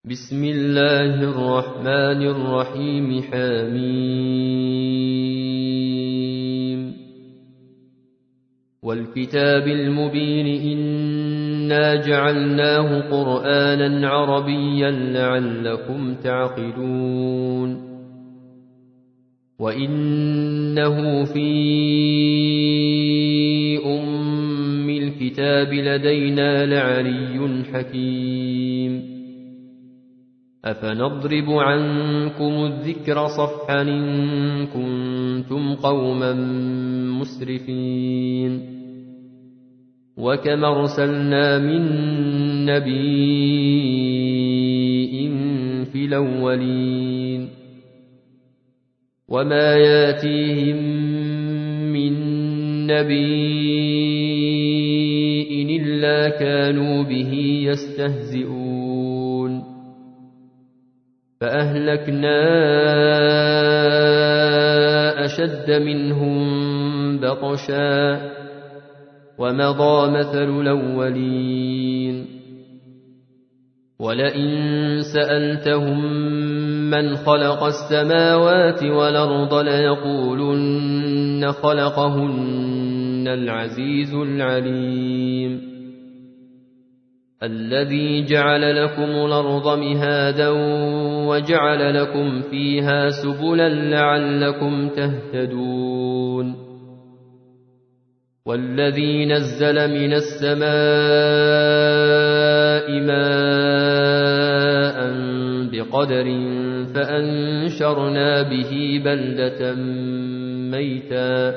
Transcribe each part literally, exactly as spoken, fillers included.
بسم الله الرحمن الرحيم حميم والكتاب المبين إنا جعلناه قرآنا عربيا لعلكم تعقلون وإنه في أم الكتاب لدينا لعلي حكيم أفنضرب عنكم الذكر صفحا إن كنتم قوما مسرفين وكم أرسلنا من نبي في الأولين وما ياتيهم من نبي إلا كانوا به يستهزئون فأهلكنا أشد منهم بطشا ومضى مثل الأولين ولئن سألتهم من خلق السماوات والأرض ليقولن خلقهن العزيز العليم الذي جعل لكم الأرض مهادا وجعل لكم فيها سبلا لعلكم تهتدون والذي نزل من السماء ماء بقدر فأنشرنا به بلدة ميتا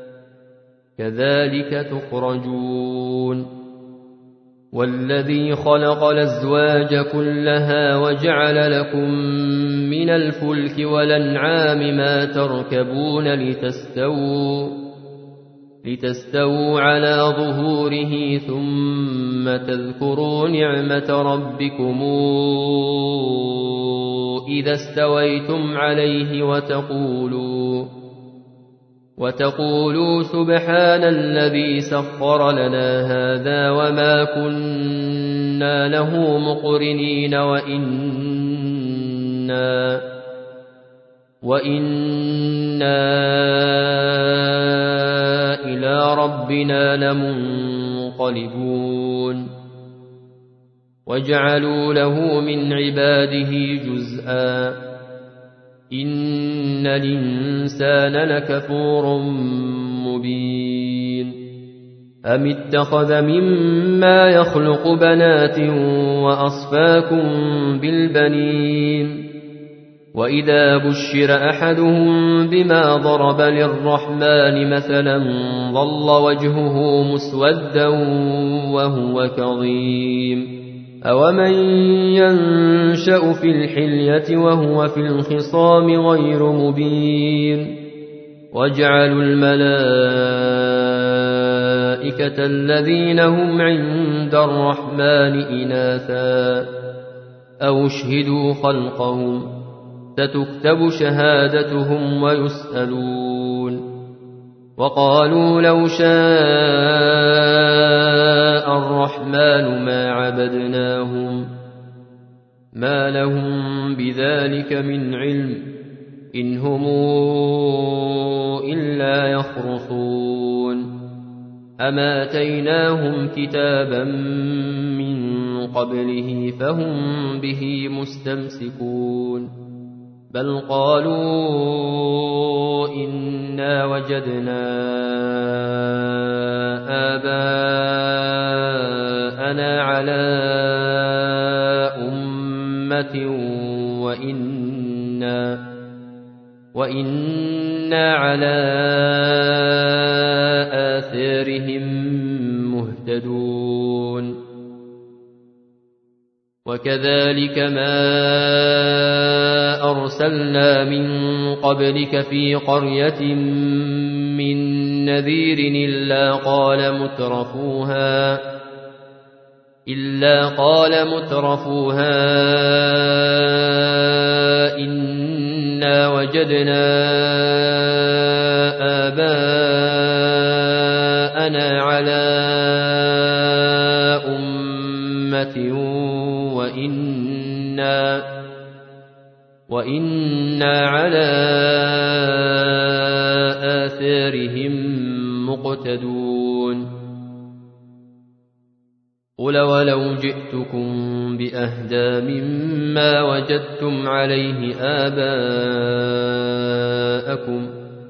كذلك تخرجون والذي خلق الأزواج كلها وجعل لكم من الفلك والأنعام ما تركبون لتستووا, لتستووا على ظهوره ثم تذكروا نعمة ربكم إذا استويتم عليه وتقولوا وتقولوا سبحان الذي سخر لنا هذا وما كنا له مقرنين وإنا, وإنا إلى ربنا لمنقلبون وجعلوا له من عباده جزءا إن الإنسان لكفور مبين أم اتخذ مما يخلق بنات وأصفاكم بالبنين وإذا بشر أحدهم بما ضرب للرحمن مثلا ظل وجهه مسودا وهو كظيم أومن ينشأ في الحلية وهو في الخصام غير مبين وجعلوا الملائكة الذين هم عند الرحمن إناثا أو اشهدوا خلقهم ستكتب شهادتهم ويسألون وقالوا لو شاء الرحمن ما عبدناهم ما لهم بذلك من علم إن هم إلا يخرصون أما آتيناهم كتابا من قبله فهم به مستمسكون بل قالوا إنا وجدنا آباءنا على أمة وإنا, وإنا على آثارهم مهتدون وكذلك ما أرسلنا من قبلك في قرية من نذير إلا قال مترفوها إلا قال مترفوها إنا وجدنا آباءنا على أمة وإنا وإنا, وإنا على آثارهم مقتدون قل ولو جئتكم بأهدى مما وجدتم عليه آباءكم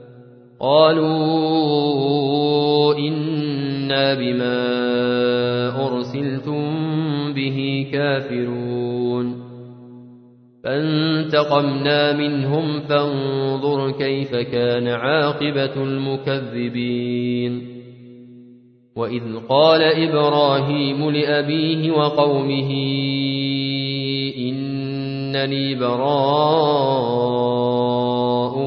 قالوا إنا بما أرسلتم به كافرون فانتقمنا منهم فانظر كيف كان عاقبة المكذبين وإذ قال إبراهيم لأبيه وقومه إنني براء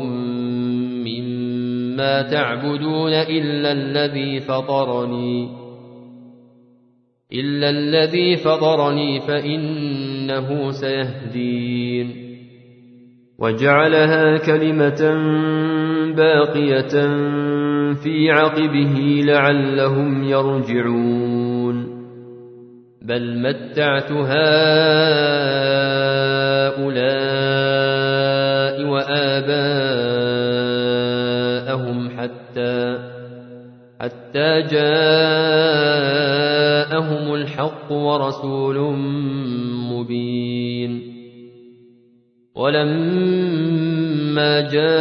مما تعبدون إلا الذي فطرني إلا الذي فطرني فإنه سيهدين وجعلها كلمة باقية في عقبه لعلهم يرجعون بل متعت هؤلاء وآباءهم حتى حتى جاءهم الحق ورسول مبين ولما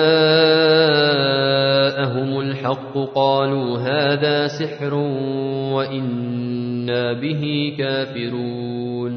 جاءهم الحق قالوا هذا سحر وإنا به كافرون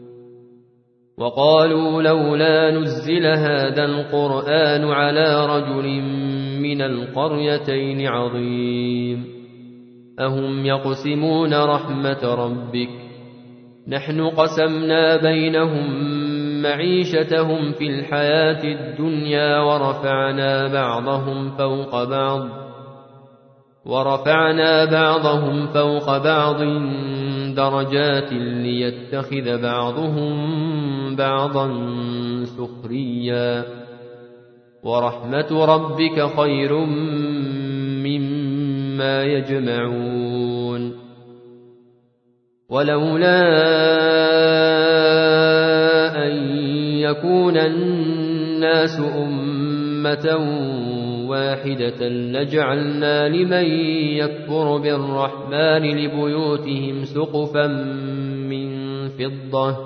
وقالوا لولا نزل هذا القرآن على رجل من القريتين عظيم أهم يقسمون رحمة ربك نحن قسمنا بينهم معيشتهم في الحياة الدنيا ورفعنا بعضهم فوق بعض ورفعنا بعضهم فوق بعض درجات ليتخذ بعضهم بعضا سخريا ورحمة ربك خير مما يجمعون ولولا أن يكون الناس أمة واحدة لجعلنا لمن يكفر بالرحمن لبيوتهم سقفا من فضة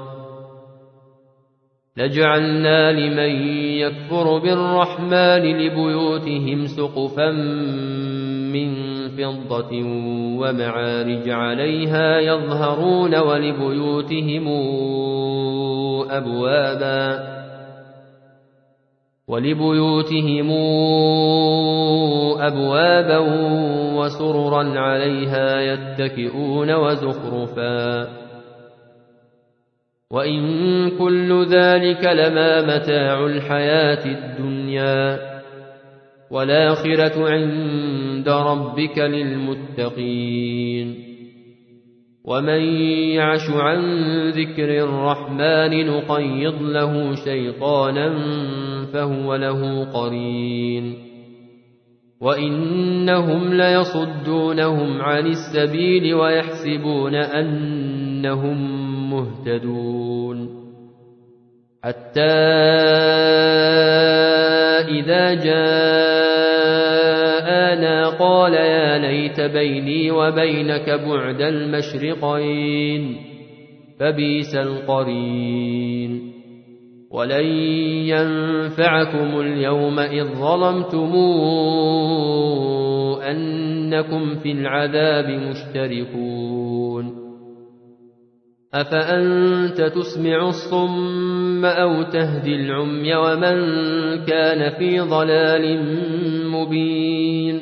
لجعلنا لمن يكفر بالرحمن لبيوتهم سقفا من فضة ومعارج عليها يظهرون ولبيوتهم أبوابا ولبيوتهم أبوابا وسررا عليها يتكئون وزخرفا وإن كل ذلك لما متاع الحياة الدنيا والآخرة عند ربك للمتقين ومن يعش عن ذكر الرحمن نقيض له شيطانا فهو له قرين وإنهم ليصدونهم عن السبيل ويحسبون أنهم مهتدون حتى إذا جاءنا قال يا ليت بيني وبينك بعد المشرقين فبئس القرين ولن ينفعكم اليوم إذ ظلمتم أنكم في العذاب مشتركون أفأنت تسمع الصم أو تهدي العمي ومن كان في ضلال مبين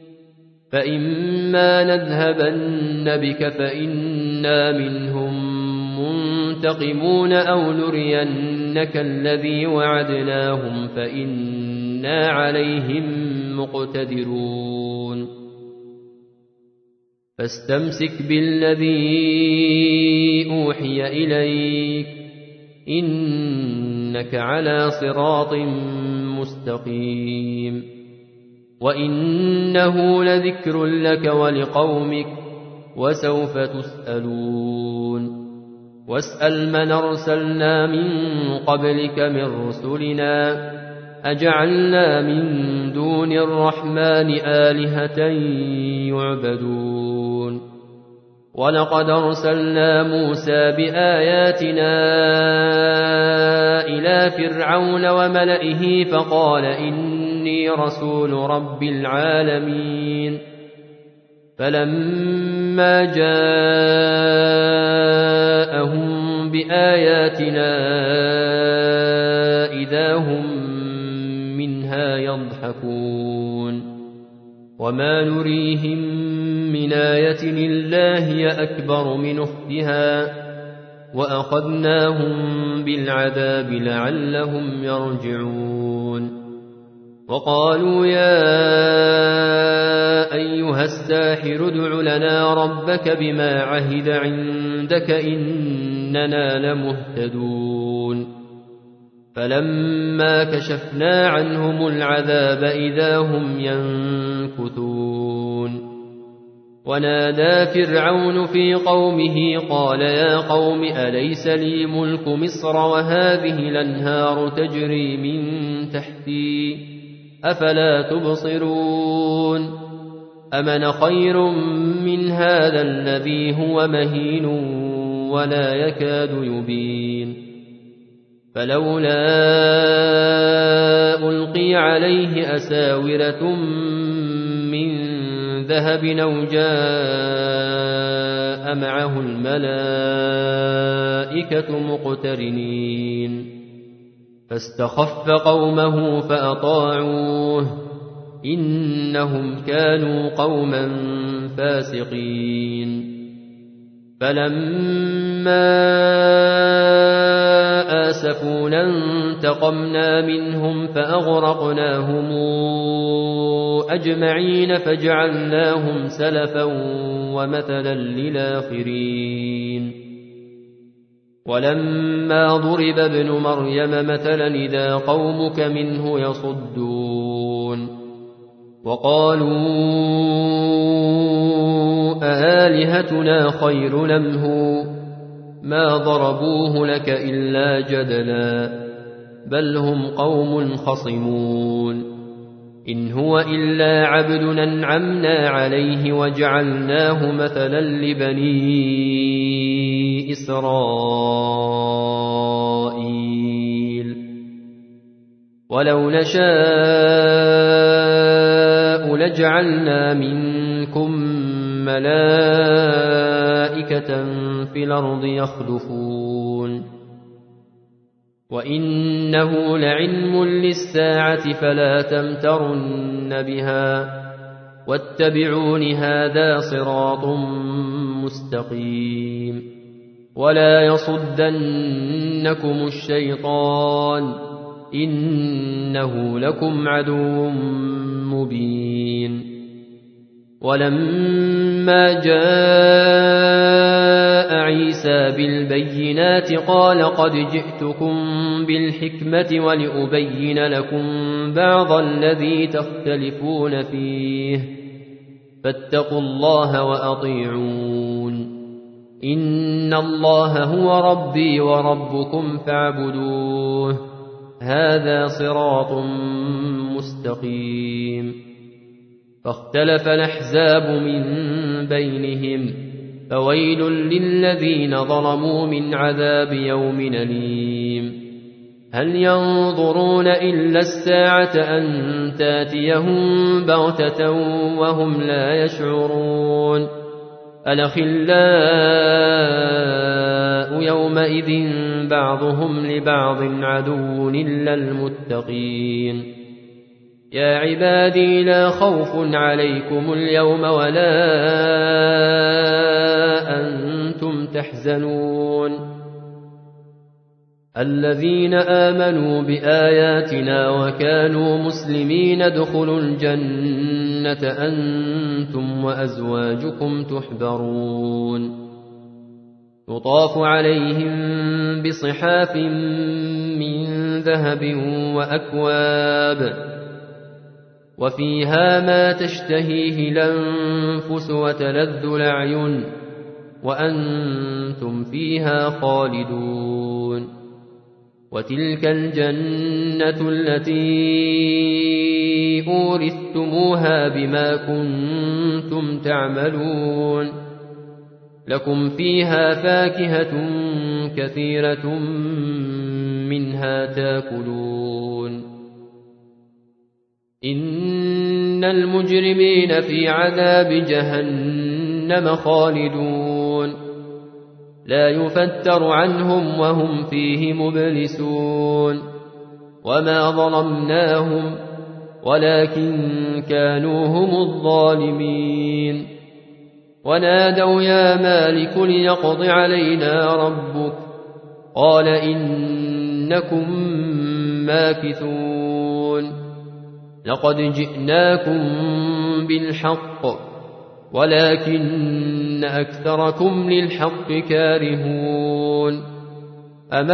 فإما نذهبن بك فإنا منهم منتقمون أو نرينك الذي وعدناهم فإنا عليهم مقتدرون فاستمسك بالذي أوحي إليك إنك على صراط مستقيم وإنه لذكر لك ولقومك وسوف تسألون واسأل من أرسلنا من قبلك من رسلنا أجعلنا من دون الرحمن آلهة يعبدون ولقد أرسلنا موسى بآياتنا إلى فرعون وملئه فقال إني رسول رب العالمين فلما جاءهم بآياتنا إذا هم منها يضحكون وما نريهم من آية إلا هي أكبر من أختها وأخذناهم بالعذاب لعلهم يرجعون وقالوا يا أيها الساحر ادع لنا ربك بما عهد عندك إننا لمهتدون فلما كشفنا عنهم العذاب إذا هم ينكثون ونادى فرعون في قومه قال يا قوم أليس لي ملك مصر وهذه الأنهار تجري من تحتي أفلا تبصرون أمن خير من هذا الذي هو مهين ولا يكاد يبين فلولا ألقي عليه أساورة من ذهب أو جاء معه الملائكة مقترنين فاستخف قومه فأطاعوه إنهم كانوا قوما فاسقين فلما آسفونا انتقمنا منهم فأغرقناهم أجمعين فجعلناهم سلفا ومثلا للآخرين ولما ضرب ابن مريم مثلا إذا قومك منه يصدون وقالوا أآلهتنا خير أم هو ما ضربوه لك إلا جدلا بل هم قوم خصمون إن هو إلا عبد أنعمنا عليه وجعلناه مثلا لبني إسرائيل ولو نشاء لجعلنا منكم ملائكة في الأرض يخلفون وإنه لعلم للساعة فلا تمترن بها واتبعون هذا صراط مستقيم ولا يصدنكم الشيطان إنه لكم عدو مبين ولما جاء عيسى بالبينات قال قد جئتكم بالحكمة ولأبين لكم بعض الذي تختلفون فيه فاتقوا الله وأطيعون إن الله هو ربي وربكم فاعبدوه هذا صراط مستقيم فاختلف الأحزاب من بينهم فويل للذين ظلموا من عذاب يوم أليم هل ينظرون إلا الساعة أن تاتيهم بغتة وهم لا يشعرون الأخلاء يومئذ بعضهم لبعض عدو إلا المتقين يا عبادي لا خوف عليكم اليوم ولا أنتم تحزنون الذين آمنوا بآياتنا وكانوا مسلمين ادخلوا الجنة أنتم وأزواجكم تحبرون يطاف عليهم بصحاف من ذهب وأكواب وفيها ما تشتهيه الأنفس وتلذ الأعين وأنتم فيها خالدون. وتلك الجنة التي أورثتموها بما كنتم تعملون. لكم فيها فاكهة كثيرة منها تاكلون. إن المجرمين في عذاب جهنم خالدون لا يفتر عنهم وهم فيه مبلسون. وما ظلمناهم ولكن كانوا هم الظالمين. ونادوا يا مالك ليقض علينا ربك قال إنكم ماكثون. لقد جئناكم بالحق ولكن أكثركم للحق كارهون. أم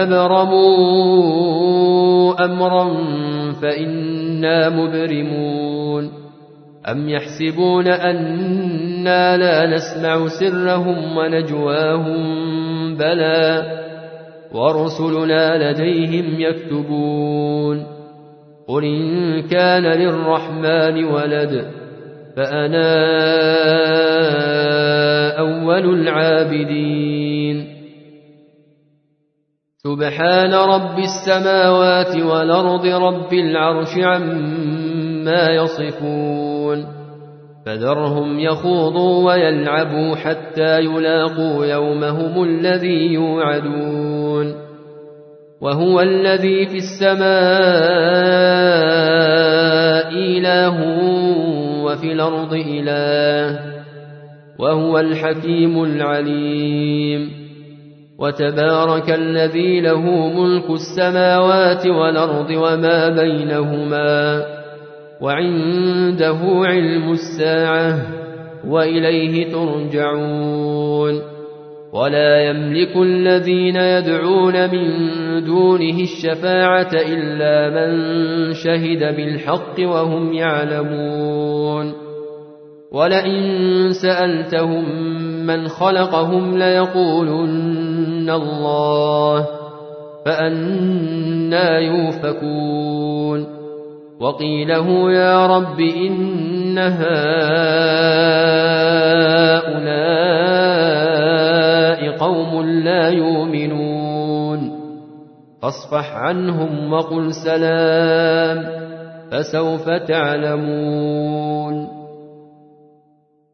ابرموا أمرا فإنا مبرمون. أم يحسبون أنا لا نسمع سرهم ونجواهم بلى ورسلنا لديهم يكتبون. قل إن كان للرحمن ولد فأنا أول العابدين. سبحان رب السماوات والأرض رب العرش عما يصفون. فذرهم يخوضوا ويلعبوا حتى يلاقوا يومهم الذي يوعدون. وهو الذي في السماء إله وفي الأرض إله وهو الحكيم العليم. وتبارك الذي له ملك السماوات والأرض وما بينهما وعنده علم الساعة وإليه ترجعون. ولا يملك الذين يدعون من دونه الشفاعة إلا من شهد بالحق وهم يعلمون. ولئن سألتهم من خلقهم ليقولن الله فأنى يؤفكون. وقيله يا رب إن هؤلاء قوم لا يؤمنون فاصفح عنهم وقل سلام فسوف تعلمون.